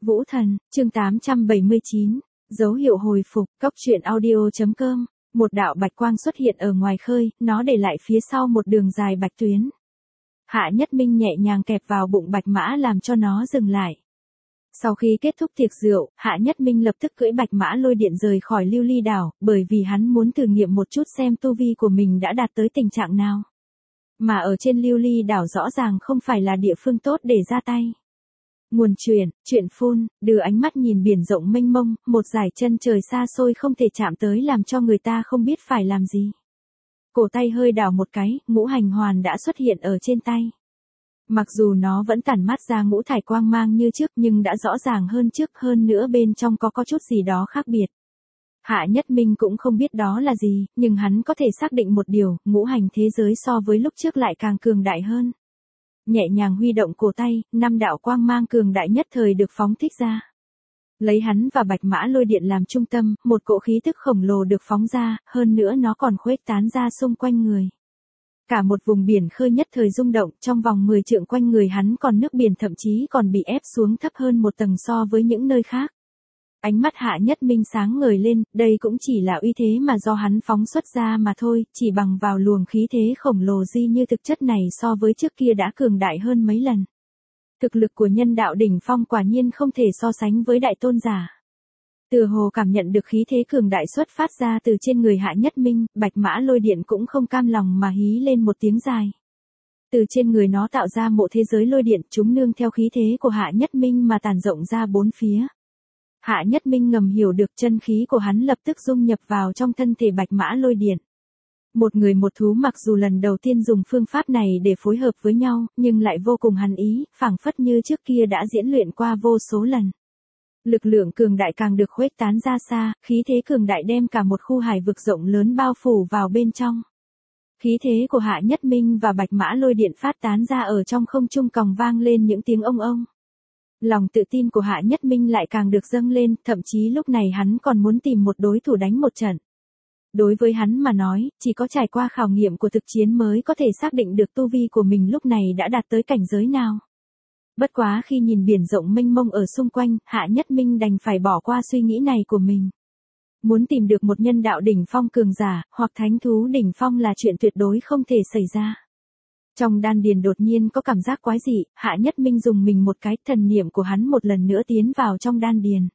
Vũ Thần, chương 879, dấu hiệu hồi phục, Cốc truyện audio.com. Một đạo bạch quang xuất hiện ở ngoài khơi, nó để lại phía sau một đường dài bạch tuyến. Hạ Nhất Minh nhẹ nhàng kẹp vào bụng bạch mã làm cho nó dừng lại. Sau khi kết thúc tiệc rượu, Hạ Nhất Minh lập tức cưỡi bạch mã lôi điện rời khỏi Lưu Ly đảo, bởi vì hắn muốn thử nghiệm một chút xem tu vi của mình đã đạt tới tình trạng nào. Mà ở trên Lưu Ly đảo rõ ràng không phải là địa phương tốt để ra tay. Nguồn chuyện phun, đưa ánh mắt nhìn biển rộng mênh mông, một dải chân trời xa xôi không thể chạm tới làm cho người ta không biết phải làm gì. Cổ tay hơi đảo một cái, ngũ hành hoàn đã xuất hiện ở trên tay. Mặc dù nó vẫn tản mát ra ngũ thải quang mang như trước nhưng đã rõ ràng hơn trước, hơn nữa bên trong có chút gì đó khác biệt. Hạ Nhất Minh cũng không biết đó là gì, nhưng hắn có thể xác định một điều, ngũ hành thế giới so với lúc trước lại càng cường đại hơn. Nhẹ nhàng huy động cổ tay, 5 đạo quang mang cường đại nhất thời được phóng thích ra. Lấy hắn và bạch mã lôi điện làm trung tâm, một cỗ khí tức khổng lồ được phóng ra, hơn nữa nó còn khuếch tán ra xung quanh người. Cả một vùng biển khơi nhất thời rung động, trong vòng 10 trượng quanh người hắn còn nước biển thậm chí còn bị ép xuống thấp hơn một tầng so với những nơi khác. Ánh mắt Hạ Nhất Minh sáng ngời lên, đây cũng chỉ là uy thế mà do hắn phóng xuất ra mà thôi, chỉ bằng vào luồng khí thế khổng lồ di như thực chất này so với trước kia đã cường đại hơn mấy lần. Thực lực của nhân đạo đỉnh phong quả nhiên không thể so sánh với đại tôn giả. Tựa hồ cảm nhận được khí thế cường đại xuất phát ra từ trên người Hạ Nhất Minh, bạch mã lôi điện cũng không cam lòng mà hí lên một tiếng dài. Từ trên người nó tạo ra mộ thế giới lôi điện, chúng nương theo khí thế của Hạ Nhất Minh mà tản rộng ra bốn phía. Hạ Nhất Minh ngầm hiểu được chân khí của hắn lập tức dung nhập vào trong thân thể bạch mã lôi điện. Một người một thú mặc dù lần đầu tiên dùng phương pháp này để phối hợp với nhau, nhưng lại vô cùng hắn ý, phảng phất như trước kia đã diễn luyện qua vô số lần. Lực lượng cường đại càng được khuếch tán ra xa, khí thế cường đại đem cả một khu hải vực rộng lớn bao phủ vào bên trong. Khí thế của Hạ Nhất Minh và bạch mã lôi điện phát tán ra ở trong không trung còng vang lên những tiếng ông ông. Lòng tự tin của Hạ Nhất Minh lại càng được dâng lên, thậm chí lúc này hắn còn muốn tìm một đối thủ đánh một trận. Đối với hắn mà nói, chỉ có trải qua khảo nghiệm của thực chiến mới có thể xác định được tu vi của mình lúc này đã đạt tới cảnh giới nào. Bất quá khi nhìn biển rộng mênh mông ở xung quanh, Hạ Nhất Minh đành phải bỏ qua suy nghĩ này của mình. Muốn tìm được một nhân đạo đỉnh phong cường giả, hoặc thánh thú đỉnh phong là chuyện tuyệt đối không thể xảy ra. Trong đan điền đột nhiên có cảm giác quái dị, Hạ Nhất Minh dùng mình một cái, thần niệm của hắn một lần nữa tiến vào trong đan điền.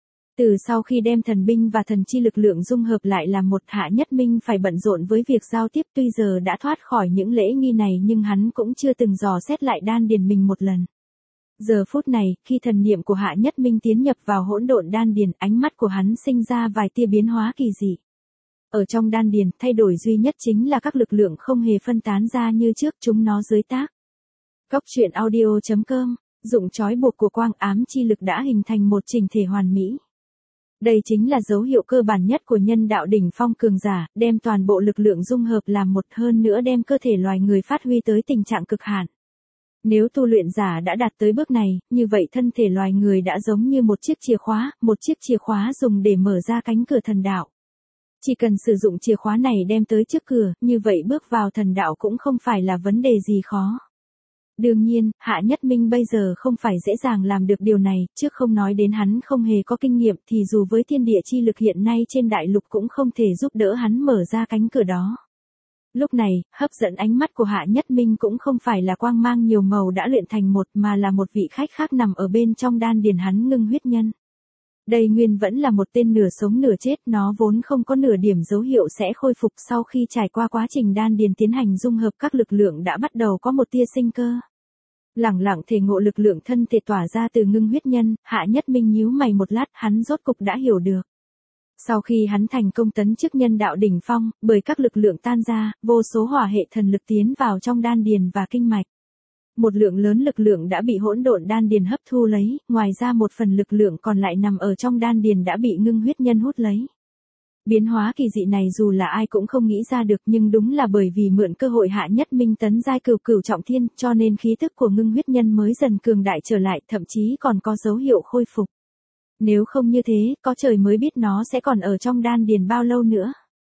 Từ sau khi đem thần binh và thần chi lực lượng dung hợp lại làm một, Hạ Nhất Minh phải bận rộn với việc giao tiếp, tuy giờ đã thoát khỏi những lễ nghi này nhưng hắn cũng chưa từng dò xét lại đan điền mình một lần. Giờ phút này, khi thần niệm của Hạ Nhất Minh tiến nhập vào hỗn độn đan điền, ánh mắt của hắn sinh ra vài tia biến hóa kỳ dị. Ở trong đan điền, thay đổi duy nhất chính là các lực lượng không hề phân tán ra như trước, chúng nó dưới tác. Cốc truyện audio.com, dụng trói buộc của quang ám chi lực đã hình thành một chỉnh thể hoàn mỹ. Đây chính là dấu hiệu cơ bản nhất của nhân đạo đỉnh phong cường giả, đem toàn bộ lực lượng dung hợp làm một, hơn nữa đem cơ thể loài người phát huy tới tình trạng cực hạn. Nếu tu luyện giả đã đạt tới bước này, như vậy thân thể loài người đã giống như một chiếc chìa khóa dùng để mở ra cánh cửa thần đạo. Chỉ cần sử dụng chìa khóa này đem tới trước cửa, như vậy bước vào thần đạo cũng không phải là vấn đề gì khó. Đương nhiên, Hạ Nhất Minh bây giờ không phải dễ dàng làm được điều này, trước không nói đến hắn không hề có kinh nghiệm thì dù với thiên địa chi lực hiện nay trên đại lục cũng không thể giúp đỡ hắn mở ra cánh cửa đó. Lúc này, hấp dẫn ánh mắt của Hạ Nhất Minh cũng không phải là quang mang nhiều màu đã luyện thành một mà là một vị khách khác nằm ở bên trong đan điền hắn ngưng huyết nhân. Đây nguyên vẫn là một tên nửa sống nửa chết, nó vốn không có nửa điểm dấu hiệu sẽ khôi phục sau khi trải qua quá trình đan điền tiến hành dung hợp các lực lượng đã bắt đầu có một tia sinh cơ. Lẳng lặng thể ngộ lực lượng thân thể tỏa ra từ ngưng huyết nhân, Hạ Nhất Minh nhíu mày một lát, hắn rốt cục đã hiểu được. Sau khi hắn thành công tấn chức nhân đạo đỉnh phong, bởi các lực lượng tan ra, vô số hỏa hệ thần lực tiến vào trong đan điền và kinh mạch. Một lượng lớn lực lượng đã bị hỗn độn đan điền hấp thu lấy, ngoài ra một phần lực lượng còn lại nằm ở trong đan điền đã bị ngưng huyết nhân hút lấy. Biến hóa kỳ dị này dù là ai cũng không nghĩ ra được, nhưng đúng là bởi vì mượn cơ hội Hạ Nhất Minh tấn giai cửu trọng thiên, cho nên khí tức của ngưng huyết nhân mới dần cường đại trở lại, thậm chí còn có dấu hiệu khôi phục. Nếu không như thế, có trời mới biết nó sẽ còn ở trong đan điền bao lâu nữa.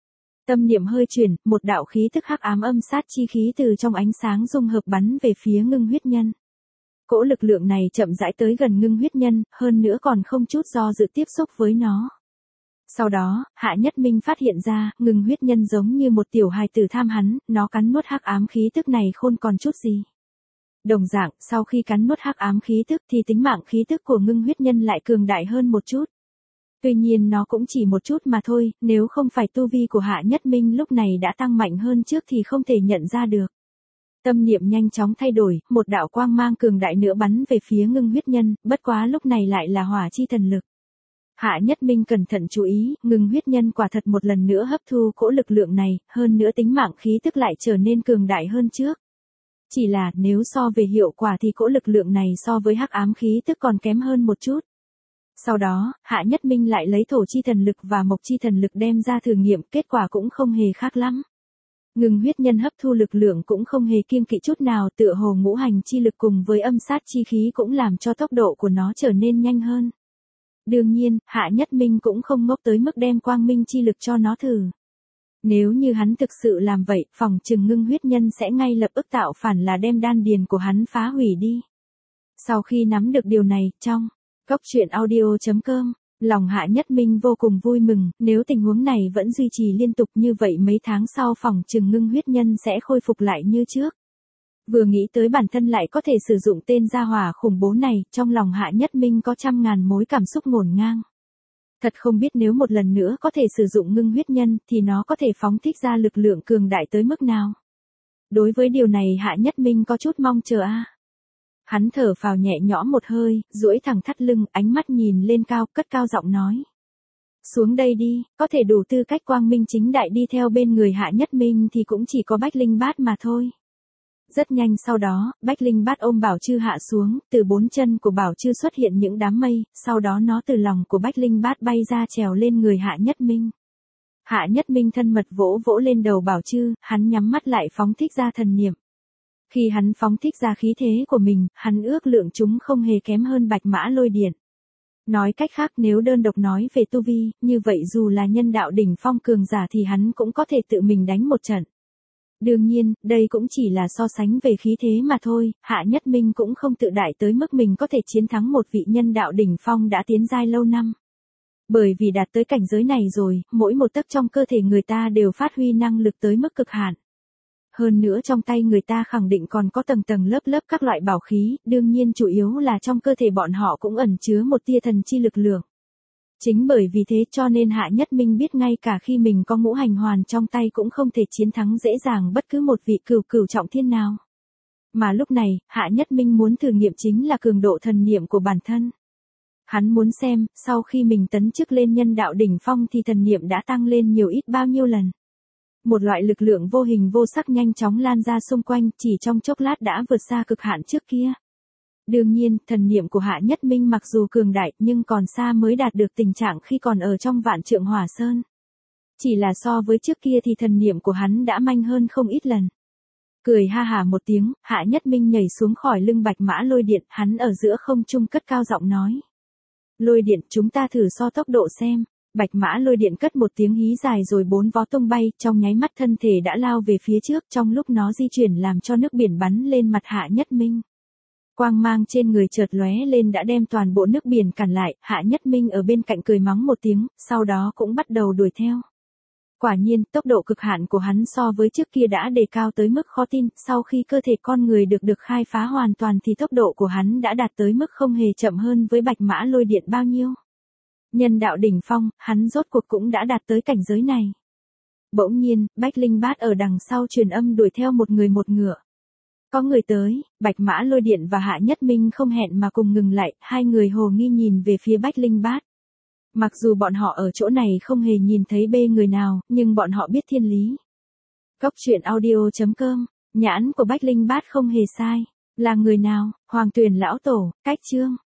Tâm niệm hơi chuyển, một đạo khí tức hắc ám âm sát chi khí từ trong ánh sáng dung hợp bắn về phía ngưng huyết nhân. Cỗ lực lượng này chậm rãi tới gần Ngưng Huyết Nhân, hơn nữa còn không chút do dự tiếp xúc với nó. Sau đó, Hạ Nhất Minh phát hiện ra, Ngưng Huyết Nhân giống như một tiểu hài tử tham hắn, nó cắn nuốt hắc ám khí tức này khôn còn chút gì. Đồng dạng, sau khi cắn nuốt hắc ám khí tức thì tính mạng khí tức của Ngưng Huyết Nhân lại cường đại hơn một chút. Tuy nhiên nó cũng chỉ một chút mà thôi, nếu không phải tu vi của Hạ Nhất Minh lúc này đã tăng mạnh hơn trước thì không thể nhận ra được. Tâm niệm nhanh chóng thay đổi, một đạo quang mang cường đại nữa bắn về phía Ngưng Huyết Nhân, bất quá lúc này lại là hỏa chi thần lực. Hạ Nhất Minh cẩn thận chú ý, Ngưng Huyết Nhân quả thật một lần nữa hấp thu cỗ lực lượng này, hơn nữa tính mạng khí tức lại trở nên cường đại hơn trước. Chỉ là nếu so về hiệu quả thì cỗ lực lượng này so với hắc ám khí tức còn kém hơn một chút. Sau đó, Hạ Nhất Minh lại lấy thổ chi thần lực và mộc chi thần lực đem ra thử nghiệm, kết quả cũng không hề khác lắm. Ngưng Huyết Nhân hấp thu lực lượng cũng không hề kiêng kỵ chút nào, tựa hồ ngũ hành chi lực cùng với âm sát chi khí cũng làm cho tốc độ của nó trở nên nhanh hơn. Đương nhiên, Hạ Nhất Minh cũng không ngốc tới mức đem quang minh chi lực cho nó thử. Nếu như hắn thực sự làm vậy, phòng chừng Ngưng Huyết Nhân sẽ ngay lập tức tạo phản là đem đan điền của hắn phá hủy đi. Sau khi nắm được điều này, trong Cốc Truyện Audio.com, lòng Hạ Nhất Minh vô cùng vui mừng, nếu tình huống này vẫn duy trì liên tục như vậy mấy tháng sau phòng chừng Ngưng Huyết Nhân sẽ khôi phục lại như trước. Vừa nghĩ tới bản thân lại có thể sử dụng tên gia hỏa khủng bố này, trong lòng Hạ Nhất Minh có trăm ngàn mối cảm xúc ngổn ngang. Thật không biết nếu một lần nữa có thể sử dụng Ngưng Huyết Nhân thì nó có thể phóng thích ra lực lượng cường đại tới mức nào. Đối với điều này Hạ Nhất Minh có chút mong chờ a. Hắn thở phào nhẹ nhõm một hơi, duỗi thẳng thắt lưng, ánh mắt nhìn lên cao, cất cao giọng nói. Xuống đây đi, có thể đủ tư cách quang minh chính đại đi theo bên người Hạ Nhất Minh thì cũng chỉ có Bách Linh Bát mà thôi. Rất nhanh sau đó, Bách Linh Bát ôm Bảo Chư hạ xuống, từ bốn chân của Bảo Chư xuất hiện những đám mây, sau đó nó từ lòng của Bách Linh Bát bay ra trèo lên người Hạ Nhất Minh. Hạ Nhất Minh thân mật vỗ vỗ lên đầu Bảo Chư, hắn nhắm mắt lại phóng thích ra thần niệm. Khi hắn phóng thích ra khí thế của mình, hắn ước lượng chúng không hề kém hơn Bạch Mã Lôi Điện. Nói cách khác nếu đơn độc nói về tu vi, như vậy dù là nhân đạo đỉnh phong cường giả thì hắn cũng có thể tự mình đánh một trận. Đương nhiên, đây cũng chỉ là so sánh về khí thế mà thôi, Hạ Nhất Minh cũng không tự đại tới mức mình có thể chiến thắng một vị nhân đạo đỉnh phong đã tiến giai lâu năm. Bởi vì đạt tới cảnh giới này rồi, mỗi một tấc trong cơ thể người ta đều phát huy năng lực tới mức cực hạn. Hơn nữa trong tay người ta khẳng định còn có tầng tầng lớp lớp các loại bảo khí, đương nhiên chủ yếu là trong cơ thể bọn họ cũng ẩn chứa một tia thần chi lực lượng. Chính bởi vì thế cho nên Hạ Nhất Minh biết ngay cả khi mình có ngũ hành hoàn trong tay cũng không thể chiến thắng dễ dàng bất cứ một vị cửu trọng thiên nào. Mà lúc này, Hạ Nhất Minh muốn thử nghiệm chính là cường độ thần niệm của bản thân. Hắn muốn xem, sau khi mình tấn chức lên nhân đạo đỉnh phong thì thần niệm đã tăng lên nhiều ít bao nhiêu lần. Một loại lực lượng vô hình vô sắc nhanh chóng lan ra xung quanh, chỉ trong chốc lát đã vượt xa cực hạn trước kia. Đương nhiên, thần niệm của Hạ Nhất Minh mặc dù cường đại nhưng còn xa mới đạt được tình trạng khi còn ở trong Vạn Trượng Hỏa Sơn. Chỉ là so với trước kia thì thần niệm của hắn đã manh hơn không ít lần. Cười ha hả một tiếng, Hạ Nhất Minh nhảy xuống khỏi lưng Bạch Mã Lôi Điện, hắn ở giữa không trung cất cao giọng nói. Lôi Điện, chúng ta thử so tốc độ xem. Bạch Mã Lôi Điện cất một tiếng hí dài rồi bốn vó tung bay, trong nháy mắt thân thể đã lao về phía trước, trong lúc nó di chuyển làm cho nước biển bắn lên mặt Hạ Nhất Minh. Quang mang trên người chợt lóe lên đã đem toàn bộ nước biển cản lại, Hạ Nhất Minh ở bên cạnh cười mắng một tiếng, sau đó cũng bắt đầu đuổi theo. Quả nhiên, tốc độ cực hạn của hắn so với trước kia đã đề cao tới mức khó tin, sau khi cơ thể con người được khai phá hoàn toàn thì tốc độ của hắn đã đạt tới mức không hề chậm hơn với Bạch Mã Lôi Điện bao nhiêu. Nhân đạo đỉnh phong, hắn rốt cuộc cũng đã đạt tới cảnh giới này. Bỗng nhiên, Bách Linh Bát ở đằng sau truyền âm đuổi theo một người một ngựa. Có người tới, Bạch Mã Lôi Điện và Hạ Nhất Minh không hẹn mà cùng ngừng lại, hai người hồ nghi nhìn về phía Bách Linh Bát. Mặc dù bọn họ ở chỗ này không hề nhìn thấy bê người nào, nhưng bọn họ biết thiên lý. Cốc Truyện Audio.com, nhãn của Bách Linh Bát không hề sai. Là người nào? Hoàng Tuyền Lão Tổ, Cách Chương.